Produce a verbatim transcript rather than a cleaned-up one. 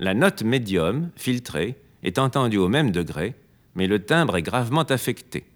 La note médium, filtrée, est entendue au même degré, mais le timbre est gravement affecté.